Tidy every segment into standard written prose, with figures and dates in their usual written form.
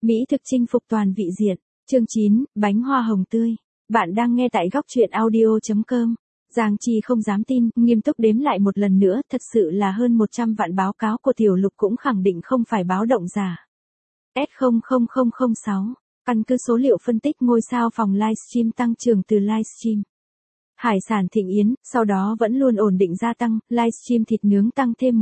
Mỹ thực chinh phục toàn vị diện. Chương 9, bánh hoa hồng tươi. Bạn đang nghe tại góc truyện audio.com. Giang Chi không dám tin, nghiêm túc đếm lại một lần nữa, thật sự là hơn 100 vạn báo cáo của Tiểu Lục cũng khẳng định không phải báo động giả. S00006. Căn cứ số liệu phân tích ngôi sao phòng livestream tăng trưởng từ livestream hải sản Thịnh Yến, sau đó vẫn luôn ổn định gia tăng, livestream thịt nướng tăng thêm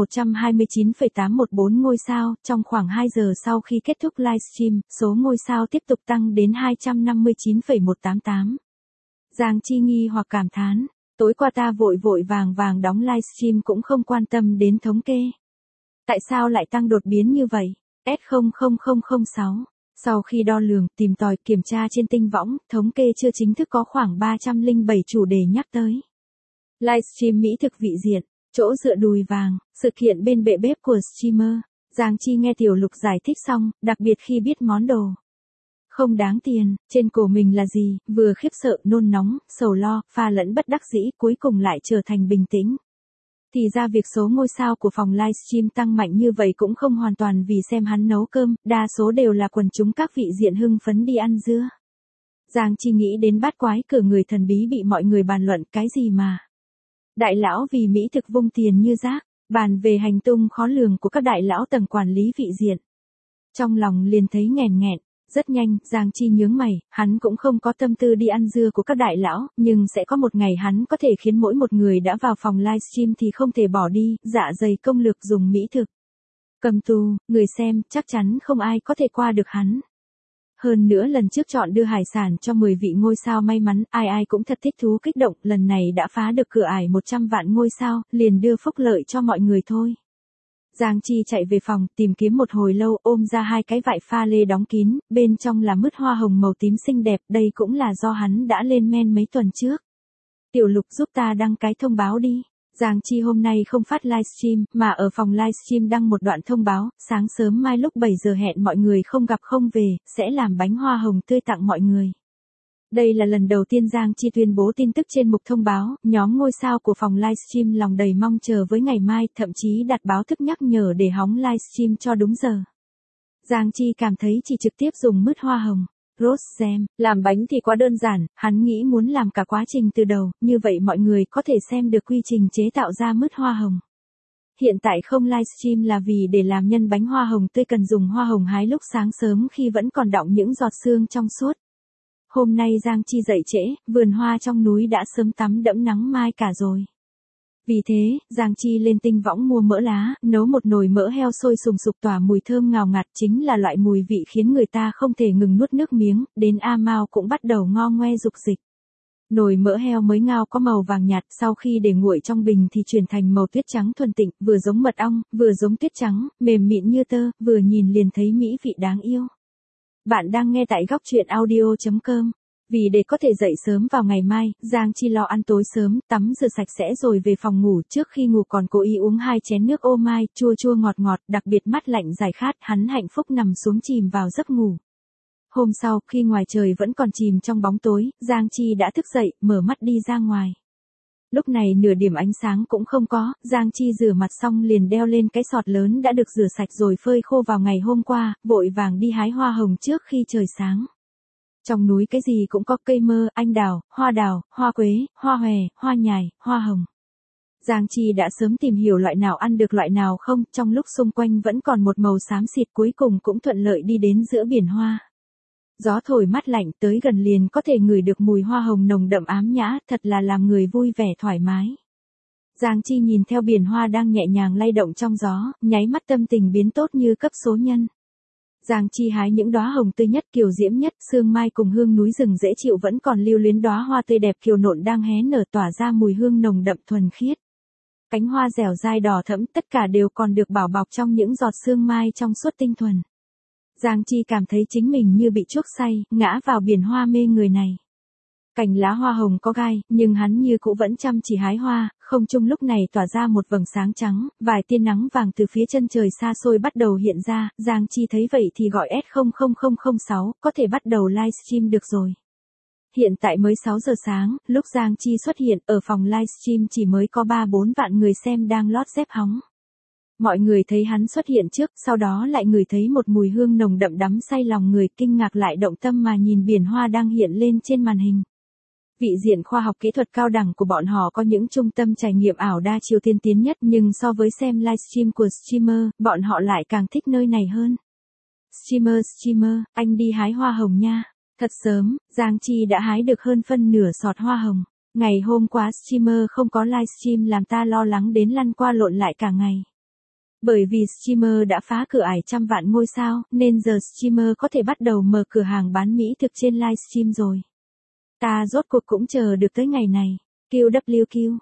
129,814 ngôi sao, trong khoảng 2 giờ sau khi kết thúc livestream, số ngôi sao tiếp tục tăng đến 259,188. Giang Chi nghi hoặc cảm thán, tối qua ta vội vội vàng vàng đóng livestream cũng không quan tâm đến thống kê. Tại sao lại tăng đột biến như vậy? S00006. Sau khi đo lường, tìm tòi, kiểm tra trên tinh võng, thống kê chưa chính thức có khoảng 307 chủ đề nhắc tới. Livestream Mỹ thực vị diện, chỗ dựa đùi vàng, sự kiện bên bệ bếp của streamer. Giang Chi nghe Tiểu Lục giải thích xong, đặc biệt khi biết món đồ không đáng tiền, trên cổ mình là gì, vừa khiếp sợ, nôn nóng, sầu lo, pha lẫn bất đắc dĩ, cuối cùng lại trở thành bình tĩnh. Thì ra việc số ngôi sao của phòng livestream tăng mạnh như vậy cũng không hoàn toàn vì xem hắn nấu cơm, đa số đều là quần chúng các vị diện hưng phấn đi ăn dưa. Giang Chi nghĩ đến bát quái cửa người thần bí bị mọi người bàn luận, cái gì mà đại lão vì mỹ thực vung tiền như rác, bàn về hành tung khó lường của các đại lão tầng quản lý vị diện. Trong lòng liền thấy nghèn nghẹn. Rất nhanh, Giang Chi nhướng mày, hắn cũng không có tâm tư đi ăn dưa của các đại lão, nhưng sẽ có một ngày hắn có thể khiến mỗi một người đã vào phòng livestream thì không thể bỏ đi, dạ dày công lược dùng mỹ thực. Cầm tù, người xem, chắc chắn không ai có thể qua được hắn. Hơn nữa lần trước chọn đưa hải sản cho 10 vị ngôi sao may mắn, ai cũng thật thích thú kích động, lần này đã phá được cửa ải 100 vạn ngôi sao, liền đưa phúc lợi cho mọi người thôi. Giang Chi chạy về phòng, tìm kiếm một hồi lâu, ôm ra 2 cái vại pha lê đóng kín, bên trong là mứt hoa hồng màu tím xinh đẹp, đây cũng là do hắn đã lên men mấy tuần trước. Tiểu Lục giúp ta đăng cái thông báo đi. Giang Chi hôm nay không phát livestream, mà ở phòng livestream đăng một đoạn thông báo, sáng sớm mai lúc 7 giờ hẹn mọi người không gặp không về, sẽ làm bánh hoa hồng tươi tặng mọi người. Đây là lần đầu tiên Giang Chi tuyên bố tin tức trên mục thông báo, nhóm ngôi sao của phòng livestream lòng đầy mong chờ với ngày mai, thậm chí đặt báo thức nhắc nhở để hóng livestream cho đúng giờ. Giang Chi cảm thấy chỉ trực tiếp dùng mứt hoa hồng, rose jam, làm bánh thì quá đơn giản, hắn nghĩ muốn làm cả quá trình từ đầu, như vậy mọi người có thể xem được quy trình chế tạo ra mứt hoa hồng. Hiện tại không livestream là vì để làm nhân bánh hoa hồng tươi cần dùng hoa hồng hái lúc sáng sớm khi vẫn còn đọng những giọt sương trong suốt. Hôm nay Giang Chi dậy trễ, vườn hoa trong núi đã sớm tắm đẫm nắng mai cả rồi. Vì thế, Giang Chi lên tinh võng mua mỡ lá, nấu một nồi mỡ heo sôi sùng sục tỏa mùi thơm ngào ngạt, chính là loại mùi vị khiến người ta không thể ngừng nuốt nước miếng, đến A Mao cũng bắt đầu ngo ngoe dục dịch. Nồi mỡ heo mới ngao có màu vàng nhạt, sau khi để nguội trong bình thì chuyển thành màu tuyết trắng thuần tịnh, vừa giống mật ong, vừa giống tuyết trắng, mềm mịn như tơ, vừa nhìn liền thấy mỹ vị đáng yêu. Bạn đang nghe tại góc truyện audio.com. Vì để có thể dậy sớm vào ngày mai, Giang Chi lo ăn tối sớm, tắm rửa sạch sẽ rồi về phòng ngủ, trước khi ngủ còn cố ý uống 2 chén nước ô mai, chua chua ngọt ngọt, đặc biệt mát lạnh giải khát, hắn hạnh phúc nằm xuống chìm vào giấc ngủ. Hôm sau, khi ngoài trời vẫn còn chìm trong bóng tối, Giang Chi đã thức dậy, mở mắt đi ra ngoài. Lúc này nửa điểm ánh sáng cũng không có, Giang Chi rửa mặt xong liền đeo lên cái sọt lớn đã được rửa sạch rồi phơi khô vào ngày hôm qua, vội vàng đi hái hoa hồng trước khi trời sáng. Trong núi cái gì cũng có, cây mơ, anh đào, hoa quế, hoa hòe, hoa nhài, hoa hồng. Giang Chi đã sớm tìm hiểu loại nào ăn được loại nào không, trong lúc xung quanh vẫn còn một màu xám xịt, cuối cùng cũng thuận lợi đi đến giữa biển hoa. Gió thổi mát lạnh, tới gần liền có thể ngửi được mùi hoa hồng nồng đậm ám nhã, thật là làm người vui vẻ thoải mái. Giang Chi nhìn theo biển hoa đang nhẹ nhàng lay động trong gió, nháy mắt tâm tình biến tốt như cấp số nhân. Giang Chi hái những đóa hồng tươi nhất, kiều diễm nhất, sương mai cùng hương núi rừng dễ chịu vẫn còn lưu luyến, đóa hoa tươi đẹp kiều nộn đang hé nở tỏa ra mùi hương nồng đậm thuần khiết. Cánh hoa dẻo dai đỏ thẫm, tất cả đều còn được bảo bọc trong những giọt sương mai trong suốt tinh thuần. Giang Chi cảm thấy chính mình như bị chuốc say, ngã vào biển hoa mê người này. Cành lá hoa hồng có gai, nhưng hắn như cũ vẫn chăm chỉ hái hoa, không trung lúc này tỏa ra một vầng sáng trắng, vài tia nắng vàng từ phía chân trời xa xôi bắt đầu hiện ra, Giang Chi thấy vậy thì gọi S00006, có thể bắt đầu livestream được rồi. Hiện tại mới 6 giờ sáng, lúc Giang Chi xuất hiện, ở phòng livestream chỉ mới có 3-4 vạn người xem đang lót dép hóng. Mọi người thấy hắn xuất hiện trước, sau đó lại ngửi thấy một mùi hương nồng đậm đắm say lòng người, kinh ngạc lại động tâm mà nhìn biển hoa đang hiện lên trên màn hình. Vị diện khoa học kỹ thuật cao đẳng của bọn họ có những trung tâm trải nghiệm ảo đa chiều tiên tiến nhất, nhưng so với xem livestream của streamer, bọn họ lại càng thích nơi này hơn. Streamer, anh đi hái hoa hồng nha. Thật sớm, Giang Chi đã hái được hơn phân nửa sọt hoa hồng. Ngày hôm qua streamer không có livestream làm ta lo lắng đến lăn qua lộn lại cả ngày. Bởi vì streamer đã phá cửa ải trăm vạn ngôi sao, nên giờ streamer có thể bắt đầu mở cửa hàng bán mỹ thực trên livestream rồi. Ta rốt cuộc cũng chờ được tới ngày này. QWQ,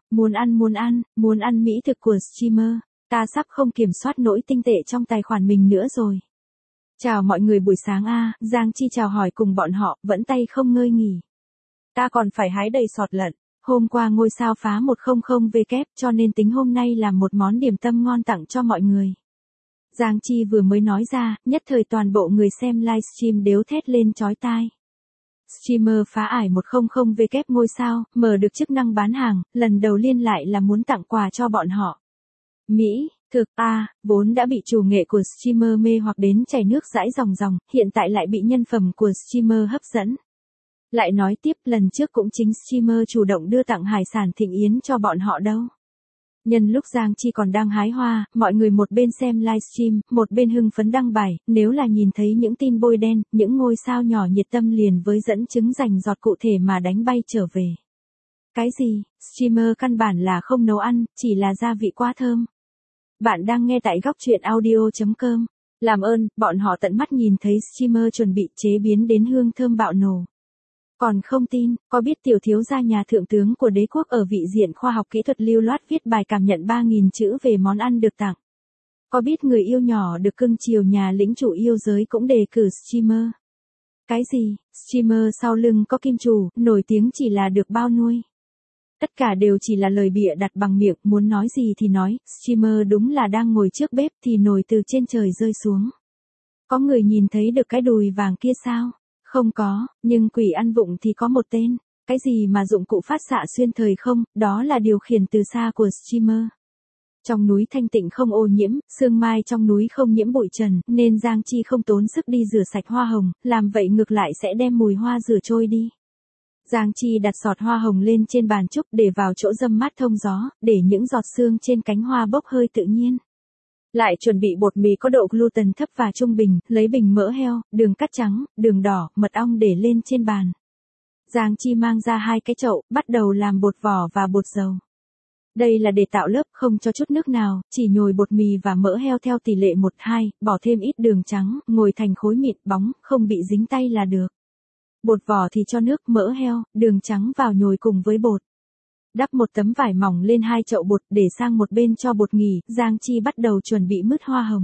muốn ăn mỹ thực của streamer. Ta sắp không kiểm soát nổi tinh tệ trong tài khoản mình nữa rồi. Chào mọi người buổi sáng a, Giang Chi chào hỏi cùng bọn họ, vẫn tay không ngơi nghỉ. Ta còn phải hái đầy sọt lận. Hôm qua ngôi sao phá 100W cho nên tính hôm nay làm một món điểm tâm ngon tặng cho mọi người. Giang Chi vừa mới nói ra, nhất thời toàn bộ người xem livestream đều thét lên chói tai. Streamer phá ải 100W ngôi sao, mở được chức năng bán hàng, lần đầu liên lại là muốn tặng quà cho bọn họ. Mỹ, thực vốn đã bị chủ nghệ của streamer mê hoặc đến chảy nước dãi ròng, hiện tại lại bị nhân phẩm của streamer hấp dẫn. Lại nói tiếp, lần trước cũng chính streamer chủ động đưa tặng hải sản thịnh yến cho bọn họ đâu. Nhân lúc Giang Chi còn đang hái hoa, mọi người một bên xem livestream, một bên hưng phấn đăng bài, nếu là nhìn thấy những tin bôi đen, những ngôi sao nhỏ nhiệt tâm liền với dẫn chứng rành giọt cụ thể mà đánh bay trở về. Cái gì, streamer căn bản là không nấu ăn, chỉ là gia vị quá thơm. Bạn đang nghe tại góc truyện audio.com. Làm ơn, bọn họ tận mắt nhìn thấy streamer chuẩn bị chế biến đến hương thơm bạo nổ. Còn không tin, có biết tiểu thiếu gia nhà thượng tướng của đế quốc ở vị diện khoa học kỹ thuật lưu loát viết bài cảm nhận 3.000 chữ về món ăn được tặng. Có biết người yêu nhỏ được cưng chiều nhà lĩnh chủ yêu giới cũng đề cử streamer. Cái gì, streamer sau lưng có kim chủ, nổi tiếng chỉ là được bao nuôi. Tất cả đều chỉ là lời bịa đặt bằng miệng, muốn nói gì thì nói, streamer đúng là đang ngồi trước bếp thì nồi từ trên trời rơi xuống. Có người nhìn thấy được cái đùi vàng kia sao? Không có, nhưng quỷ ăn vụng thì có một tên. Cái gì mà dụng cụ phát xạ xuyên thời không, đó là điều khiển từ xa của streamer. Trong núi thanh tịnh không ô nhiễm, sương mai trong núi không nhiễm bụi trần, nên Giang Chi không tốn sức đi rửa sạch hoa hồng, làm vậy ngược lại sẽ đem mùi hoa rửa trôi đi. Giang Chi đặt sọt hoa hồng lên trên bàn trúc để vào chỗ râm mát thông gió, để những giọt sương trên cánh hoa bốc hơi tự nhiên. Lại chuẩn bị bột mì có độ gluten thấp và trung bình, lấy bình mỡ heo, đường cắt trắng, đường đỏ, mật ong để lên trên bàn. Giang Chi mang ra 2 cái chậu, bắt đầu làm bột vỏ và bột dầu. Đây là để tạo lớp không cho chút nước nào, chỉ nhồi bột mì và mỡ heo theo tỷ lệ 1:2, bỏ thêm ít đường trắng, ngồi thành khối mịn bóng, không bị dính tay là được. Bột vỏ thì cho nước, mỡ heo, đường trắng vào nhồi cùng với bột. Đắp một tấm vải mỏng lên 2 chậu bột để sang một bên cho bột nghỉ, Giang Chi bắt đầu chuẩn bị mứt hoa hồng.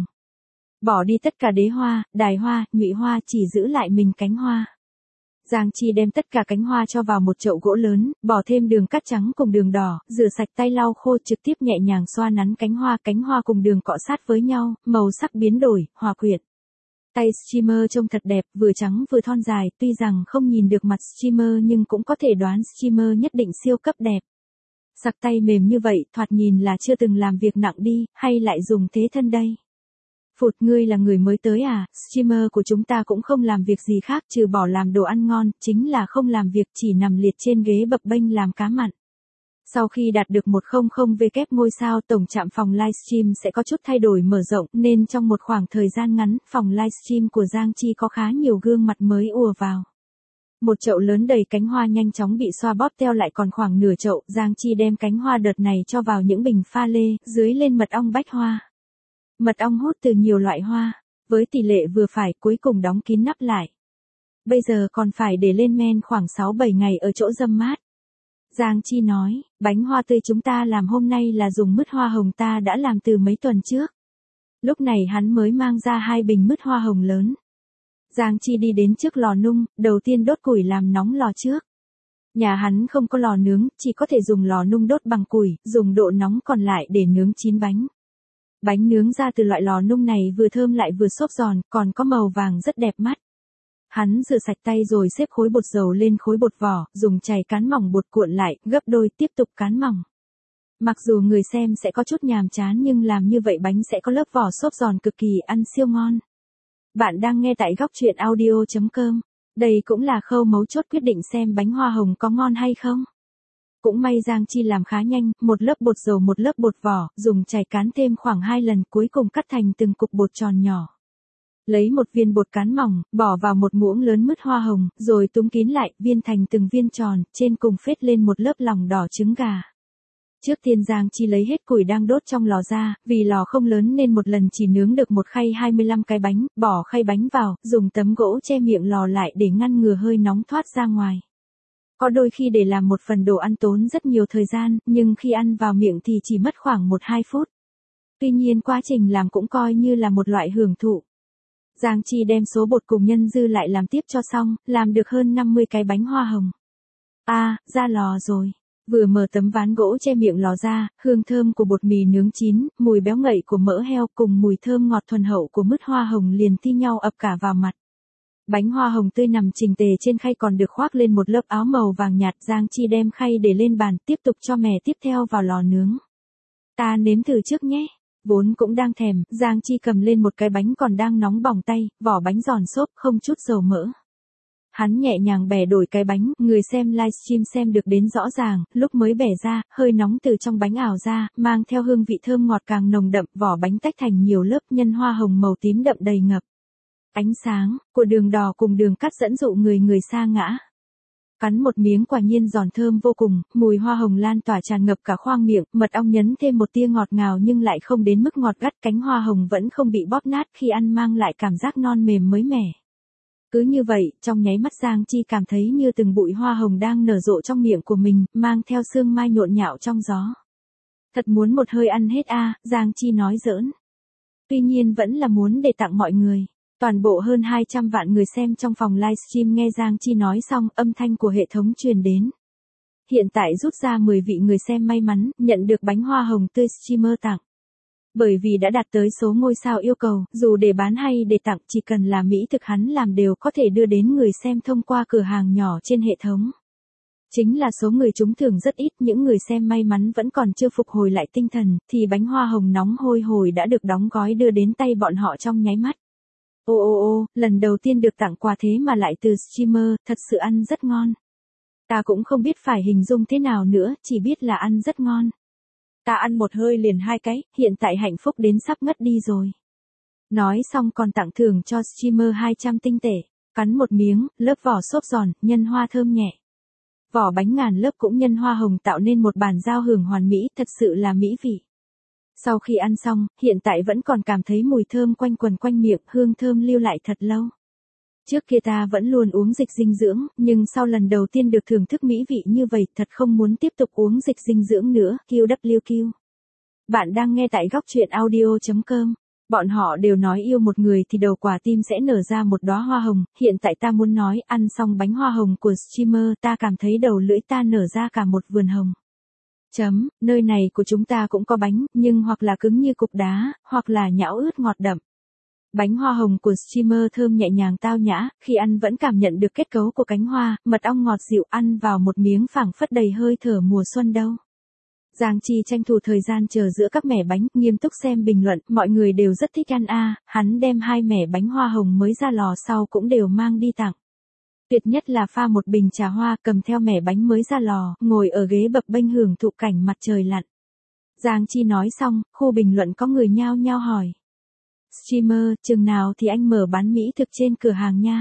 Bỏ đi tất cả đế hoa, đài hoa, nhụy hoa, chỉ giữ lại mình cánh hoa. Giang Chi đem tất cả cánh hoa cho vào một chậu gỗ lớn, bỏ thêm đường cắt trắng cùng đường đỏ, rửa sạch tay lau khô trực tiếp nhẹ nhàng xoa nắn cánh hoa cùng đường cọ sát với nhau, màu sắc biến đổi, hòa quyện. Tay streamer trông thật đẹp, vừa trắng vừa thon dài, tuy rằng không nhìn được mặt streamer nhưng cũng có thể đoán streamer nhất định siêu cấp đẹp. Sặc tay mềm như vậy, thoạt nhìn là chưa từng làm việc nặng đi, hay lại dùng thế thân đây? Phụt, ngươi là người mới tới à, streamer của chúng ta cũng không làm việc gì khác trừ bỏ làm đồ ăn ngon, chính là không làm việc chỉ nằm liệt trên ghế bập bênh làm cá mặn. Sau khi đạt được 100W ngôi sao, tổng trạm phòng livestream sẽ có chút thay đổi mở rộng, nên trong một khoảng thời gian ngắn, phòng livestream của Giang Chi có khá nhiều gương mặt mới ùa vào. Một chậu lớn đầy cánh hoa nhanh chóng bị xoa bóp teo lại còn khoảng nửa chậu, Giang Chi đem cánh hoa đợt này cho vào những bình pha lê, dưới lên mật ong bách hoa. Mật ong hút từ nhiều loại hoa, với tỷ lệ vừa phải, cuối cùng đóng kín nắp lại. Bây giờ còn phải để lên men khoảng 6-7 ngày ở chỗ râm mát. Giang Chi nói, bánh hoa tươi chúng ta làm hôm nay là dùng mứt hoa hồng ta đã làm từ mấy tuần trước. Lúc này hắn mới mang ra 2 bình mứt hoa hồng lớn. Giang Chi đi đến trước lò nung, đầu tiên đốt củi làm nóng lò trước. Nhà hắn không có lò nướng, chỉ có thể dùng lò nung đốt bằng củi, dùng độ nóng còn lại để nướng chín bánh. Bánh nướng ra từ loại lò nung này vừa thơm lại vừa xốp giòn, còn có màu vàng rất đẹp mắt. Hắn rửa sạch tay rồi xếp khối bột dầu lên khối bột vỏ, dùng chày cán mỏng bột cuộn lại, gấp đôi tiếp tục cán mỏng. Mặc dù người xem sẽ có chút nhàm chán nhưng làm như vậy bánh sẽ có lớp vỏ xốp giòn cực kỳ ăn siêu ngon. Bạn đang nghe tại góc truyện audio.com. Đây cũng là khâu mấu chốt quyết định xem bánh hoa hồng có ngon hay không. Cũng may Giang Chi làm khá nhanh, một lớp bột dầu một lớp bột vỏ, dùng chày cán thêm khoảng 2 lần cuối cùng cắt thành từng cục bột tròn nhỏ. Lấy một viên bột cán mỏng, bỏ vào một muỗng lớn mứt hoa hồng, rồi túm kín lại, viên thành từng viên tròn, trên cùng phết lên một lớp lòng đỏ trứng gà. Trước tiên Giang Chi lấy hết củi đang đốt trong lò ra, vì lò không lớn nên một lần chỉ nướng được một khay 25 cái bánh, bỏ khay bánh vào, dùng tấm gỗ che miệng lò lại để ngăn ngừa hơi nóng thoát ra ngoài. Có đôi khi để làm một phần đồ ăn tốn rất nhiều thời gian, nhưng khi ăn vào miệng thì chỉ mất khoảng 1-2 phút. Tuy nhiên quá trình làm cũng coi như là một loại hưởng thụ. Giang Chi đem số bột cùng nhân dư lại làm tiếp cho xong, làm được hơn 50 cái bánh hoa hồng. Ra lò rồi. Vừa mở tấm ván gỗ che miệng lò ra, hương thơm của bột mì nướng chín, mùi béo ngậy của mỡ heo cùng mùi thơm ngọt thuần hậu của mứt hoa hồng liền thi nhau ập cả vào mặt. Bánh hoa hồng tươi nằm chỉnh tề trên khay còn được khoác lên một lớp áo màu vàng nhạt. Giang Chi đem khay để lên bàn, tiếp tục cho mẻ tiếp theo vào lò nướng. Ta nếm thử trước nhé. Vốn cũng đang thèm, Giang Chi cầm lên một cái bánh còn đang nóng bỏng tay, vỏ bánh giòn xốp không chút dầu mỡ. Hắn nhẹ nhàng bẻ đổi cái bánh, người xem livestream xem được đến rõ ràng, lúc mới bẻ ra, hơi nóng từ trong bánh ảo ra, mang theo hương vị thơm ngọt càng nồng đậm, vỏ bánh tách thành nhiều lớp nhân hoa hồng màu tím đậm đầy ngập. Ánh sáng của đường đỏ cùng đường cắt dẫn dụ người sa ngã. Cắn một miếng quả nhiên giòn thơm vô cùng, mùi hoa hồng lan tỏa tràn ngập cả khoang miệng, mật ong nhấn thêm một tia ngọt ngào nhưng lại không đến mức ngọt gắt, cánh hoa hồng vẫn không bị bóp nát khi ăn mang lại cảm giác non mềm mới mẻ. Cứ như vậy, trong nháy mắt Giang Chi cảm thấy như từng bụi hoa hồng đang nở rộ trong miệng của mình, mang theo sương mai nhộn nhạo trong gió. Thật muốn một hơi ăn hết Giang Chi nói giỡn. Tuy nhiên vẫn là muốn để tặng mọi người. Toàn bộ hơn 200 vạn người xem trong phòng livestream nghe Giang Chi nói xong, âm thanh của hệ thống truyền đến. Hiện tại rút ra 10 vị người xem may mắn, nhận được bánh hoa hồng tươi streamer tặng. Bởi vì đã đạt tới số ngôi sao yêu cầu, dù để bán hay để tặng, chỉ cần là mỹ thực hắn làm đều có thể đưa đến người xem thông qua cửa hàng nhỏ trên hệ thống. Chính là số người trúng thưởng rất ít, những người xem may mắn vẫn còn chưa phục hồi lại tinh thần, thì bánh hoa hồng nóng hôi hổi đã được đóng gói đưa đến tay bọn họ trong nháy mắt. Lần đầu tiên được tặng quà thế mà lại từ streamer, thật sự ăn rất ngon. Ta cũng không biết phải hình dung thế nào nữa, chỉ biết là ăn rất ngon. Ta ăn một hơi liền 2 cái, hiện tại hạnh phúc đến sắp ngất đi rồi. Nói xong còn tặng thưởng cho streamer 200 tinh tệ, cắn một miếng, lớp vỏ xốp giòn, nhân hoa thơm nhẹ. Vỏ bánh ngàn lớp cũng nhân hoa hồng tạo nên một bản giao hưởng hoàn mỹ, thật sự là mỹ vị. Sau khi ăn xong, hiện tại vẫn còn cảm thấy mùi thơm quanh quần quanh miệng, hương thơm lưu lại thật lâu. Trước kia ta vẫn luôn uống dịch dinh dưỡng, nhưng sau lần đầu tiên được thưởng thức mỹ vị như vậy, thật không muốn tiếp tục uống dịch dinh dưỡng nữa. QWQ. Bạn đang nghe tại góc truyện audio.com. Bọn họ đều nói yêu một người thì đầu quả tim sẽ nở ra một đóa hoa hồng, hiện tại ta muốn nói, ăn xong bánh hoa hồng của streamer, ta cảm thấy đầu lưỡi ta nở ra cả một vườn hồng. Nơi này của chúng ta cũng có bánh, nhưng hoặc là cứng như cục đá, hoặc là nhão ướt ngọt đậm. Bánh hoa hồng của streamer thơm nhẹ nhàng tao nhã, khi ăn vẫn cảm nhận được kết cấu của cánh hoa, mật ong ngọt dịu, ăn vào một miếng phảng phất đầy hơi thở mùa xuân đâu. Giang Chi tranh thủ thời gian chờ giữa các mẻ bánh, nghiêm túc xem bình luận, mọi người đều rất thích ăn hắn đem 2 mẻ bánh hoa hồng mới ra lò sau cũng đều mang đi tặng. Tuyệt nhất là pha một bình trà hoa, cầm theo mẻ bánh mới ra lò, ngồi ở ghế bập bênh hưởng thụ cảnh mặt trời lặn. Giang Chi nói xong, khu bình luận có người nhao nhao hỏi. Streamer, chừng nào thì anh mở bán mỹ thực trên cửa hàng nha.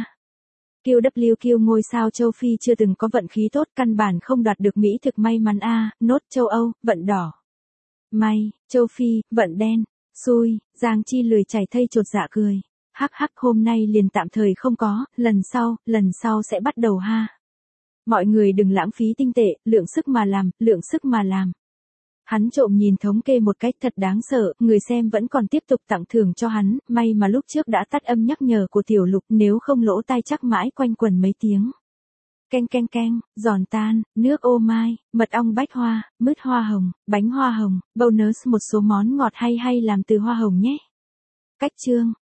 QWQ ngôi sao châu Phi chưa từng có vận khí tốt, căn bản không đoạt được mỹ thực may mắn nốt châu Âu, vận đỏ. May, châu Phi, vận đen, xui, Giang Chi lười chảy thây chột dạ cười. Hắc hôm nay liền tạm thời không có, lần sau sẽ bắt đầu ha. Mọi người đừng lãng phí tinh tệ, lượng sức mà làm. Hắn trộm nhìn thống kê một cách thật đáng sợ, người xem vẫn còn tiếp tục tặng thưởng cho hắn, may mà lúc trước đã tắt âm nhắc nhở của Tiểu Lục, nếu không lỗ tai chắc mãi quanh quần mấy tiếng. Keng, giòn tan, nước ô mai, mật ong bách hoa, mứt hoa hồng, bánh hoa hồng, bonus một số món ngọt hay làm từ hoa hồng nhé. Cách chương